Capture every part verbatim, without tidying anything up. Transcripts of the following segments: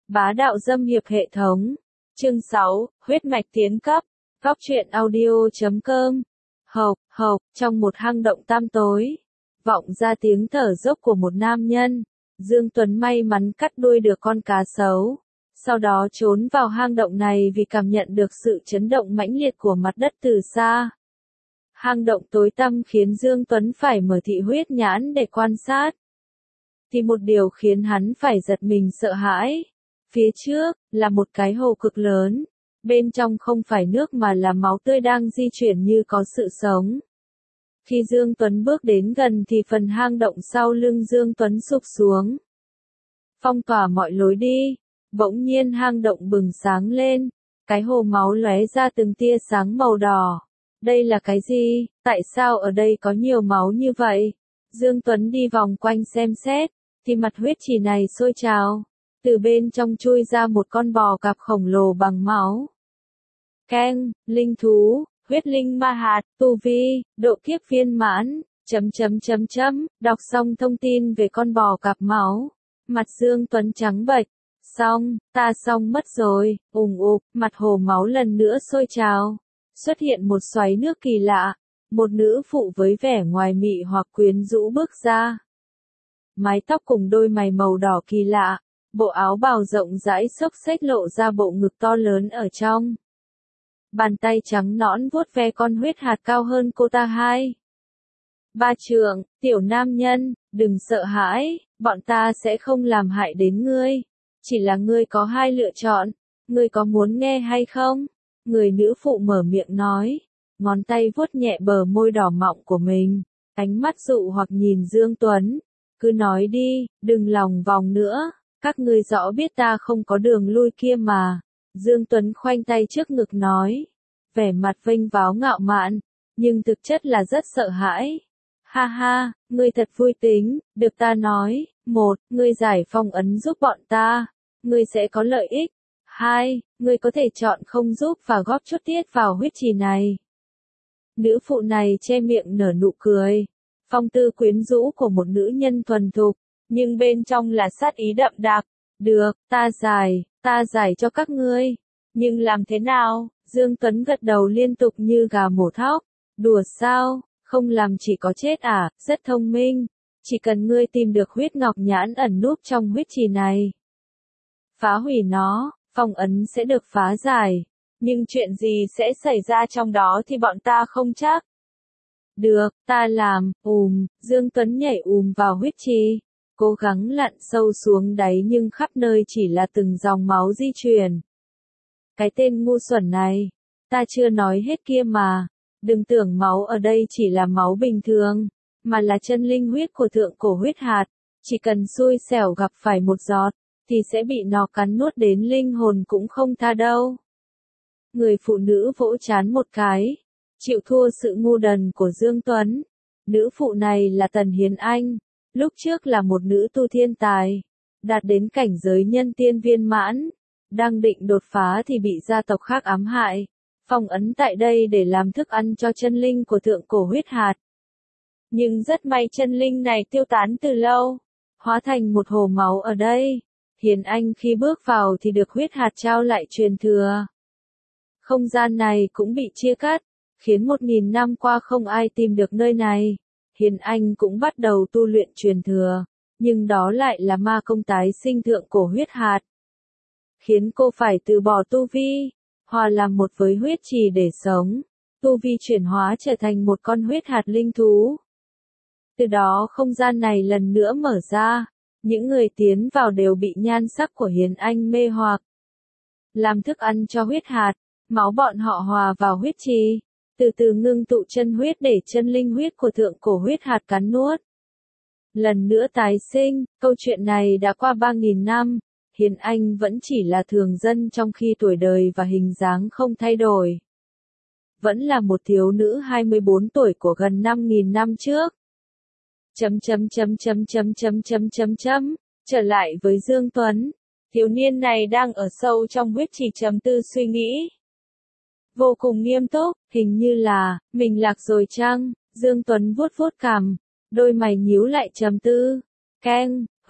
Bá đạo dâm hiệp hệ thống. Chương sáu, huyết mạch tiến cấp. Góc truyện audio.com. Hộc, hộc, trong một hang động tăm tối, vọng ra tiếng thở dốc của một nam nhân. Dương Tuấn may mắn cắt đuôi được con cá sấu, sau đó trốn vào hang động này vì cảm nhận được sự chấn động mãnh liệt của mặt đất từ xa. Hang động tối tăm khiến Dương Tuấn phải mở thị huyết nhãn để quan sát. Thì một điều khiến hắn phải giật mình sợ hãi. Phía trước, là một cái hồ cực lớn. Bên trong không phải nước mà là máu tươi đang di chuyển như có sự sống. Khi Dương Tuấn bước đến gần thì phần hang động sau lưng Dương Tuấn sụp xuống, phong tỏa mọi lối đi. Bỗng nhiên hang động bừng sáng lên, cái hồ máu lóe ra từng tia sáng màu đỏ. Đây là cái gì? Tại sao ở đây có nhiều máu như vậy? Dương Tuấn đi vòng quanh xem xét, thì mặt huyết trì này sôi trào. Từ bên trong chui ra một con bò cạp khổng lồ bằng máu. Keng, linh thú, huyết linh ma hạt, tu vi, độ kiếp viên mãn, chấm chấm chấm chấm, đọc xong thông tin về con bò cạp máu. Mặt Dương Tuấn trắng bệch. Xong, ta xong mất rồi, ùng ục, mặt hồ máu lần nữa sôi trào. Xuất hiện một xoáy nước kỳ lạ, một nữ phụ với vẻ ngoài mị hoặc quyến rũ bước ra. Mái tóc cùng đôi mày màu đỏ kỳ lạ, bộ áo bào rộng rãi xốc xếch lộ ra bộ ngực to lớn ở trong. Bàn tay trắng nõn vuốt ve con huyết hạt cao hơn cô ta hai ba trượng. Tiểu nam nhân, đừng sợ hãi, bọn ta sẽ không làm hại đến ngươi. Chỉ là ngươi có hai lựa chọn, ngươi có muốn nghe hay không? Người nữ phụ mở miệng nói, ngón tay vuốt nhẹ bờ môi đỏ mọng của mình, ánh mắt dụ hoặc nhìn Dương Tuấn. Cứ nói đi, đừng lòng vòng nữa, các ngươi rõ biết ta không có đường lui kia mà. Dương Tuấn khoanh tay trước ngực nói, vẻ mặt vênh váo ngạo mạn, nhưng thực chất là rất sợ hãi. Ha ha, ngươi thật vui tính, được ta nói, một, ngươi giải phong ấn giúp bọn ta, ngươi sẽ có lợi ích. Hai, ngươi có thể chọn không giúp và góp chút tiết vào huyết trì này. Nữ phụ này che miệng nở nụ cười, phong tư quyến rũ của một nữ nhân thuần thục, nhưng bên trong là sát ý đậm đặc. Được, ta giải, ta giải cho các ngươi. Nhưng làm thế nào? Dương Tuấn gật đầu liên tục như gà mổ thóc. Đùa sao? Không làm chỉ có chết à? Rất thông minh. Chỉ cần ngươi tìm được huyết ngọc nhãn ẩn núp trong huyết trì này, phá hủy nó, phong ấn sẽ được phá giải. Nhưng chuyện gì sẽ xảy ra trong đó thì bọn ta không chắc. Được, ta làm. Ùm, Dương Tuấn nhảy ùm vào huyết trì, cố gắng lặn sâu xuống đáy nhưng khắp nơi chỉ là từng dòng máu di chuyển. Cái tên ngu xuẩn này, ta chưa nói hết kia mà. Đừng tưởng máu ở đây chỉ là máu bình thường, mà là chân linh huyết của thượng cổ huyết hạt. Chỉ cần xui xẻo gặp phải một giọt, thì sẽ bị nó cắn nuốt đến linh hồn cũng không tha đâu. Người phụ nữ vỗ trán một cái, chịu thua sự ngu đần của Dương Tuấn. Nữ phụ này là Tần Hiền Anh, lúc trước là một nữ tu thiên tài, đạt đến cảnh giới nhân tiên viên mãn, đang định đột phá thì bị gia tộc khác ám hại, phong ấn tại đây để làm thức ăn cho chân linh của thượng cổ huyết hạt. Nhưng rất may chân linh này tiêu tán từ lâu, hóa thành một hồ máu ở đây. Hiền Anh khi bước vào thì được huyết hạt trao lại truyền thừa. Không gian này cũng bị chia cắt, khiến một nghìn năm qua không ai tìm được nơi này. Hiền Anh cũng bắt đầu tu luyện truyền thừa, nhưng đó lại là ma công tái sinh thượng cổ huyết hạt, khiến cô phải từ bỏ tu vi, hòa làm một với huyết trì để sống. Tu vi chuyển hóa trở thành một con huyết hạt linh thú. Từ đó không gian này lần nữa mở ra, những người tiến vào đều bị nhan sắc của Hiền Anh mê hoặc. Làm thức ăn cho huyết hạt, máu bọn họ hòa vào huyết trì, từ từ ngưng tụ chân huyết để chân linh huyết của thượng cổ huyết hạt cắn nuốt. Lần nữa tái sinh, câu chuyện này đã qua ba nghìn năm, Hiền Anh vẫn chỉ là thường dân trong khi tuổi đời và hình dáng không thay đổi. Vẫn là một thiếu nữ hai mươi bốn tuổi của gần năm nghìn năm trước. Chấm chấm chấm chấm chấm chấm chấm chấm chấm, trở lại với Dương Tuấn. Thiếu niên này đang ở sâu trong huyết trì trầm tư suy nghĩ. Vô cùng nghiêm túc, hình như là, mình lạc rồi chăng? Dương Tuấn vuốt vuốt cằm, đôi mày nhíu lại trầm tư. Keng,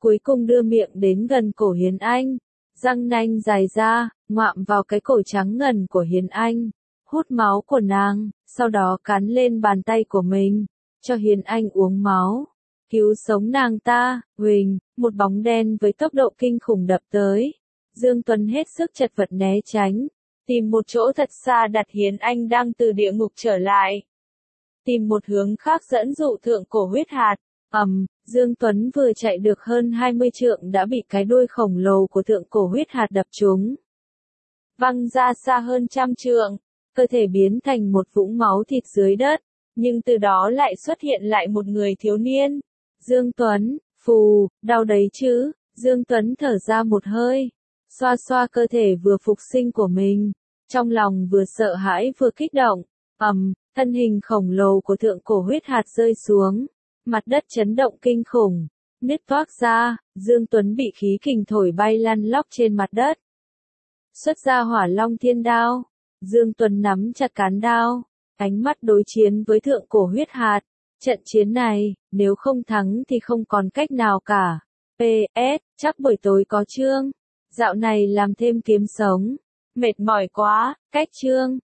cuối cùng đưa miệng đến gần cổ Hiến Anh, răng nanh dài ra, ngoạm vào cái cổ trắng ngần của Hiến Anh, hút máu của nàng, sau đó cắn lên bàn tay của mình, cho Hiến Anh uống máu, cứu sống nàng ta. Huỳnh, một bóng đen với tốc độ kinh khủng đập tới. Dương Tuấn hết sức chật vật né tránh, tìm một chỗ thật xa đặt Hiến Anh đang từ địa ngục trở lại. Tìm một hướng khác dẫn dụ thượng cổ huyết hạt. Ầm, um, Dương Tuấn vừa chạy được hơn hai mươi trượng đã bị cái đuôi khổng lồ của thượng cổ huyết hạt đập trúng. Văng ra xa hơn trăm trượng, cơ thể biến thành một vũng máu thịt dưới đất, nhưng từ đó lại xuất hiện lại một người thiếu niên. Dương Tuấn, phù, đau đấy chứ? Dương Tuấn thở ra một hơi, xoa xoa cơ thể vừa phục sinh của mình, trong lòng vừa sợ hãi vừa kích động. Ầm, um, thân hình khổng lồ của thượng cổ huyết hạt rơi xuống, mặt đất chấn động kinh khủng, nứt toác ra, Dương Tuấn bị khí kình thổi bay lăn lóc trên mặt đất. Xuất ra Hỏa Long Thiên Đao, Dương Tuấn nắm chặt cán đao, ánh mắt đối chiến với thượng cổ huyết hạt. Trận chiến này, nếu không thắng thì không còn cách nào cả. pê ét, chắc buổi tối có chương. Dạo này làm thêm kiếm sống. Mệt mỏi quá, cách chương.